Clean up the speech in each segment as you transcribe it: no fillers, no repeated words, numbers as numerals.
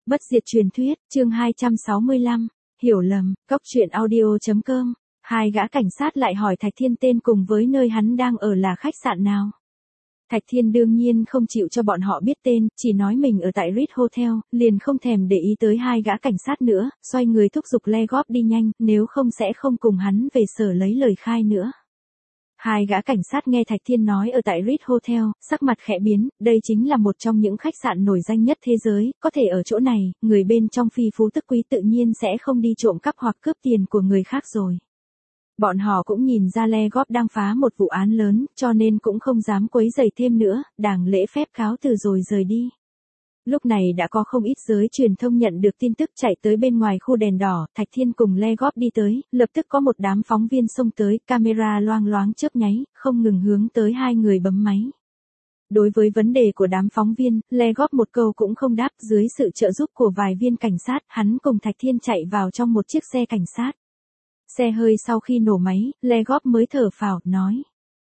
Bất diệt truyền thuyết, chương 265, hiểu lầm, cốc truyện audio.com. Hai gã cảnh sát lại hỏi Thạch Thiên tên cùng với nơi hắn đang ở là khách sạn nào. Thạch Thiên đương nhiên không chịu cho bọn họ biết tên, chỉ nói mình ở tại Ritz Hotel, liền không thèm để ý tới hai gã cảnh sát nữa, xoay người thúc giục Legop đi nhanh, nếu không sẽ không cùng hắn về sở lấy lời khai nữa. Hai gã cảnh sát nghe Thạch Thiên nói ở tại Ritz Hotel, sắc mặt khẽ biến, đây chính là một trong những khách sạn nổi danh nhất thế giới, có thể ở chỗ này, người bên trong phi phú tức quý tự nhiên sẽ không đi trộm cắp hoặc cướp tiền của người khác rồi. Bọn họ cũng nhìn ra Legop đang phá một vụ án lớn, cho nên cũng không dám quấy rầy thêm nữa, đàng lễ phép cáo từ rồi rời đi. Lúc này đã có không ít giới truyền thông nhận được tin tức chạy tới bên ngoài khu đèn đỏ, Thạch Thiên cùng Legop đi tới, lập tức có một đám phóng viên xông tới, camera loang loáng chớp nháy, không ngừng hướng tới hai người bấm máy. Đối với vấn đề của đám phóng viên, Legop một câu cũng không đáp, dưới sự trợ giúp của vài viên cảnh sát, hắn cùng Thạch Thiên chạy vào trong một chiếc xe cảnh sát. Xe hơi sau khi nổ máy, Legop mới thở phào, nói.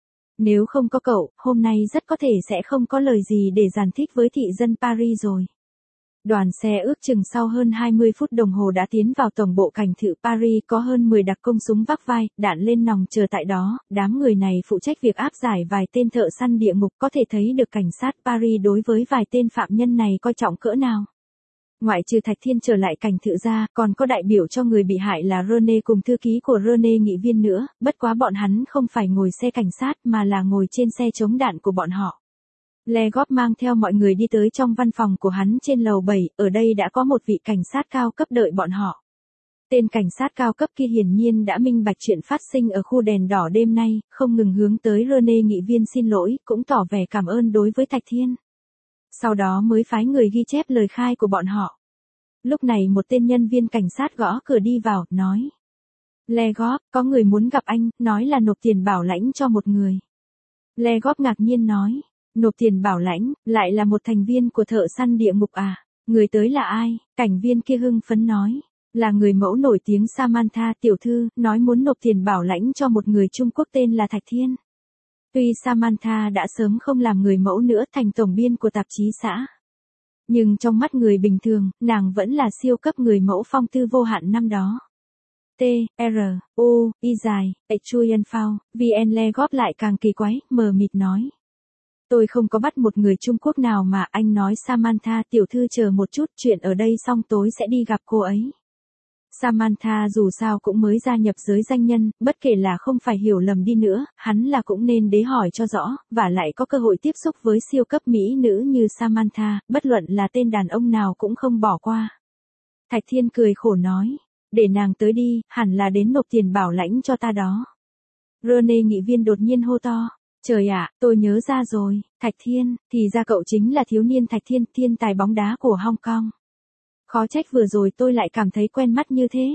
Nếu không có cậu, hôm nay rất có thể sẽ không có lời gì để giải thích với thị dân Paris rồi. Đoàn xe ước chừng sau hơn 20 phút đồng hồ đã tiến vào tổng bộ cảnh thự Paris, có hơn 10 đặc công súng vác vai, đạn lên nòng chờ tại đó, đám người này phụ trách việc áp giải vài tên thợ săn địa ngục, có thể thấy được cảnh sát Paris đối với vài tên phạm nhân này coi trọng cỡ nào. Ngoại trừ Thạch Thiên trở lại cảnh thự ra, còn có đại biểu cho người bị hại là René cùng thư ký của René nghị viên nữa, bất quá bọn hắn không phải ngồi xe cảnh sát mà là ngồi trên xe chống đạn của bọn họ. Legop mang theo mọi người đi tới trong văn phòng của hắn trên lầu 7, ở đây đã có một vị cảnh sát cao cấp đợi bọn họ. Tên cảnh sát cao cấp kia hiển nhiên đã minh bạch chuyện phát sinh ở khu đèn đỏ đêm nay, không ngừng hướng tới René nghị viên xin lỗi, cũng tỏ vẻ cảm ơn đối với Thạch Thiên. Sau đó mới phái người ghi chép lời khai của bọn họ. Lúc này một tên nhân viên cảnh sát gõ cửa đi vào, nói. Legop, có người muốn gặp anh, nói là nộp tiền bảo lãnh cho một người. Legop ngạc nhiên nói. Nộp tiền bảo lãnh, lại là một thành viên của thợ săn địa ngục à? Người tới là ai? Cảnh viên kia hưng phấn nói. Là người mẫu nổi tiếng Samantha tiểu thư, nói muốn nộp tiền bảo lãnh cho một người Trung Quốc tên là Thạch Thiên. Tuy Samantha đã sớm không làm người mẫu nữa, thành tổng biên của tạp chí xã. Nhưng trong mắt người bình thường, nàng vẫn là siêu cấp người mẫu phong tư vô hạn năm đó. T, R, U, I dài, Chuyen Phao, VN Legop lại càng kỳ quái, mờ mịt nói. Tôi không có bắt một người Trung Quốc nào mà anh nói Samantha tiểu thư chờ một chút, chuyện ở đây xong tối sẽ đi gặp cô ấy. Samantha dù sao cũng mới gia nhập giới danh nhân, bất kể là không phải hiểu lầm đi nữa, hắn là cũng nên đế hỏi cho rõ, và lại có cơ hội tiếp xúc với siêu cấp mỹ nữ như Samantha, bất luận là tên đàn ông nào cũng không bỏ qua. Thạch Thiên cười khổ nói, để nàng tới đi, hẳn là đến nộp tiền bảo lãnh cho ta đó. René nghị viên đột nhiên hô to. Trời ạ, tôi nhớ ra rồi, Thạch Thiên, thì ra cậu chính là thiếu niên Thạch Thiên, thiên tài bóng đá của Hong Kong. Khó trách vừa rồi tôi lại cảm thấy quen mắt như thế.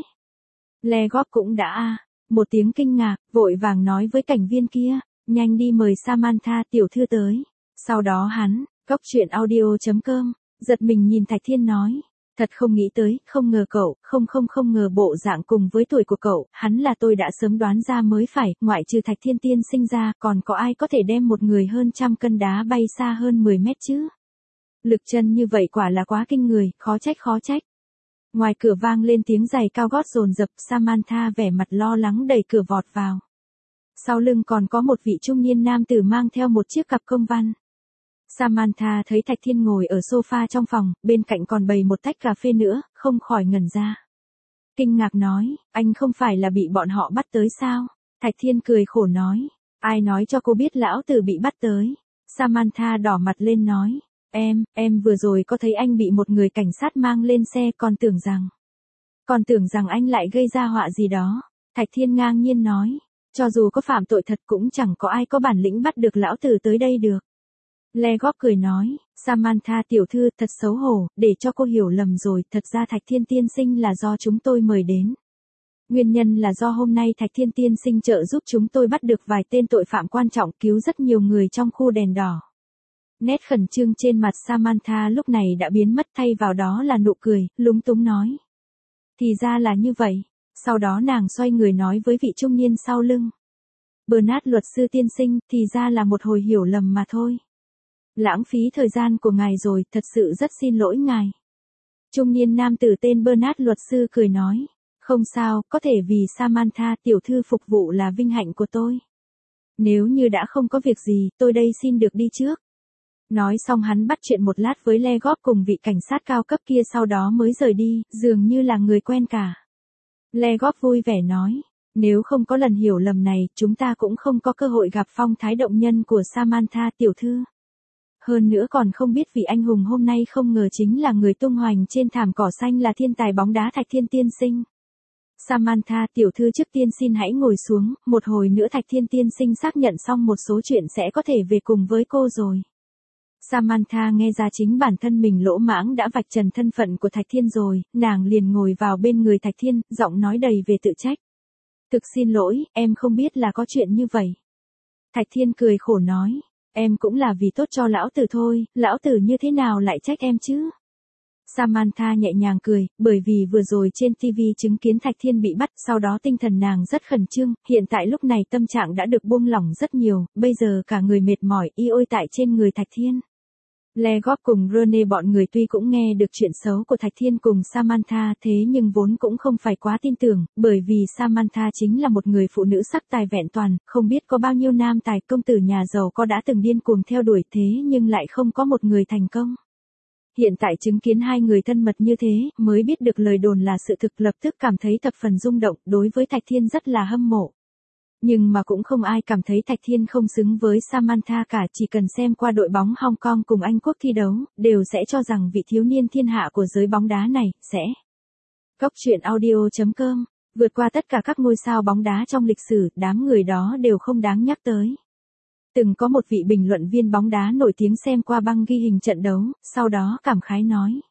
Legop cũng đã một tiếng kinh ngạc, vội vàng nói với cảnh viên kia, nhanh đi mời Samantha tiểu thư tới. Sau đó hắn, cốc truyện audio.com, giật mình nhìn Thạch Thiên nói. Thật không nghĩ tới, không ngờ cậu, không ngờ bộ dạng cùng với tuổi của cậu, hắn là tôi đã sớm đoán ra mới phải, ngoại trừ Thạch Thiên tiên sinh ra, còn có ai có thể đem một người hơn 100 cân đá bay xa hơn 10 mét chứ? Lực chân như vậy quả là quá kinh người, khó trách. Ngoài cửa vang lên tiếng giày cao gót dồn dập, Samantha vẻ mặt lo lắng đẩy cửa vọt vào. Sau lưng còn có một vị trung niên nam tử mang theo một chiếc cặp công văn. Samantha thấy Thạch Thiên ngồi ở sofa trong phòng, bên cạnh còn bày một tách cà phê nữa, không khỏi ngẩn ra. Kinh ngạc nói, anh không phải là bị bọn họ bắt tới sao? Thạch Thiên cười khổ nói, ai nói cho cô biết lão tử bị bắt tới? Samantha đỏ mặt lên nói, em vừa rồi có thấy anh bị một người cảnh sát mang lên xe, còn tưởng rằng anh lại gây ra họa gì đó. Thạch Thiên ngang nhiên nói, cho dù có phạm tội thật cũng chẳng có ai có bản lĩnh bắt được lão tử tới đây được. Legop cười nói, Samantha tiểu thư thật xấu hổ, để cho cô hiểu lầm rồi, thật ra Thạch Thiên tiên sinh là do chúng tôi mời đến. Nguyên nhân là do hôm nay Thạch Thiên tiên sinh trợ giúp chúng tôi bắt được vài tên tội phạm quan trọng, cứu rất nhiều người trong khu đèn đỏ. Nét khẩn trương trên mặt Samantha lúc này đã biến mất, thay vào đó là nụ cười, lúng túng nói. Thì ra là như vậy. Sau đó nàng xoay người nói với vị trung niên sau lưng. Bernard luật sư tiên sinh, thì ra là một hồi hiểu lầm mà thôi. Lãng phí thời gian của ngài rồi, thật sự rất xin lỗi ngài. Trung niên nam tử tên Bernard luật sư cười nói. Không sao, có thể vì Samantha tiểu thư phục vụ là vinh hạnh của tôi. Nếu như đã không có việc gì, tôi đây xin được đi trước. Nói xong hắn bắt chuyện một lát với Legop cùng vị cảnh sát cao cấp kia sau đó mới rời đi, dường như là người quen cả. Legop vui vẻ nói, nếu không có lần hiểu lầm này, chúng ta cũng không có cơ hội gặp phong thái động nhân của Samantha tiểu thư. Hơn nữa còn không biết vị anh hùng hôm nay không ngờ chính là người tung hoành trên thảm cỏ xanh là thiên tài bóng đá Thạch Thiên tiên sinh. Samantha tiểu thư trước tiên xin hãy ngồi xuống, một hồi nữa Thạch Thiên tiên sinh xác nhận xong một số chuyện sẽ có thể về cùng với cô rồi. Samantha nghe ra chính bản thân mình lỗ mãng đã vạch trần thân phận của Thạch Thiên rồi, nàng liền ngồi vào bên người Thạch Thiên, giọng nói đầy về tự trách. Thực xin lỗi, em không biết là có chuyện như vậy. Thạch Thiên cười khổ nói, em cũng là vì tốt cho lão tử thôi, lão tử như thế nào lại trách em chứ? Samantha nhẹ nhàng cười, bởi vì vừa rồi trên TV chứng kiến Thạch Thiên bị bắt, sau đó tinh thần nàng rất khẩn trương, hiện tại lúc này tâm trạng đã được buông lỏng rất nhiều, bây giờ cả người mệt mỏi y ôi tại trên người Thạch Thiên. Legop cùng Rene bọn người tuy cũng nghe được chuyện xấu của Thạch Thiên cùng Samantha thế nhưng vốn cũng không phải quá tin tưởng, bởi vì Samantha chính là một người phụ nữ sắc tài vẹn toàn, không biết có bao nhiêu nam tài công tử nhà giàu có đã từng điên cuồng theo đuổi thế nhưng lại không có một người thành công. Hiện tại chứng kiến hai người thân mật như thế, mới biết được lời đồn là sự thực lập tức cảm thấy thập phần rung động, đối với Thạch Thiên rất là hâm mộ. Nhưng mà cũng không ai cảm thấy Thạch Thiên không xứng với Samantha cả, chỉ cần xem qua đội bóng Hong Kong cùng Anh Quốc thi đấu, đều sẽ cho rằng vị thiếu niên thiên hạ của giới bóng đá này, sẽ. Góc truyện audio.com, vượt qua tất cả các ngôi sao bóng đá trong lịch sử, đám người đó đều không đáng nhắc tới. Từng có một vị bình luận viên bóng đá nổi tiếng xem qua băng ghi hình trận đấu, sau đó cảm khái nói.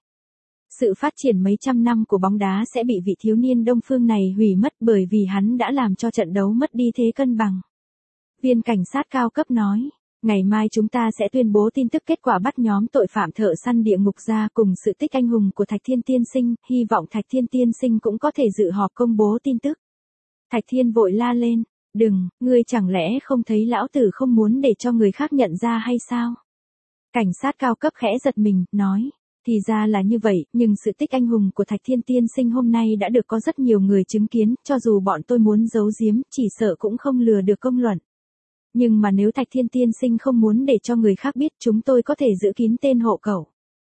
Sự phát triển mấy trăm năm của bóng đá sẽ bị vị thiếu niên Đông Phương này hủy mất bởi vì hắn đã làm cho trận đấu mất đi thế cân bằng. Viên cảnh sát cao cấp nói, ngày mai chúng ta sẽ tuyên bố tin tức kết quả bắt nhóm tội phạm thợ săn địa ngục ra cùng sự tích anh hùng của Thạch Thiên tiên sinh, hy vọng Thạch Thiên tiên sinh cũng có thể dự họp công bố tin tức. Thạch Thiên vội la lên, đừng, ngươi chẳng lẽ không thấy lão tử không muốn để cho người khác nhận ra hay sao? Cảnh sát cao cấp khẽ giật mình, nói. Thì ra là như vậy, nhưng sự tích anh hùng của Thạch Thiên tiên sinh hôm nay đã được có rất nhiều người chứng kiến, cho dù bọn tôi muốn giấu giếm, chỉ sợ cũng không lừa được công luận. Nhưng mà nếu Thạch Thiên tiên sinh không muốn để cho người khác biết, chúng tôi có thể giữ kín tên hộ khẩu.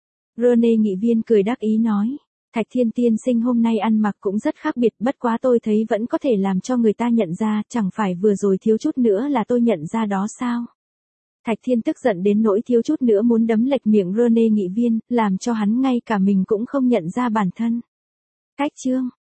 Rene nghị viên cười đắc ý nói, Thạch Thiên tiên sinh hôm nay ăn mặc cũng rất khác biệt, bất quá tôi thấy vẫn có thể làm cho người ta nhận ra, chẳng phải vừa rồi thiếu chút nữa là tôi nhận ra đó sao? Thạch Thiên tức giận đến nỗi thiếu chút nữa muốn đấm lệch miệng Rene nghị viên, làm cho hắn ngay cả mình cũng không nhận ra bản thân. Cách chương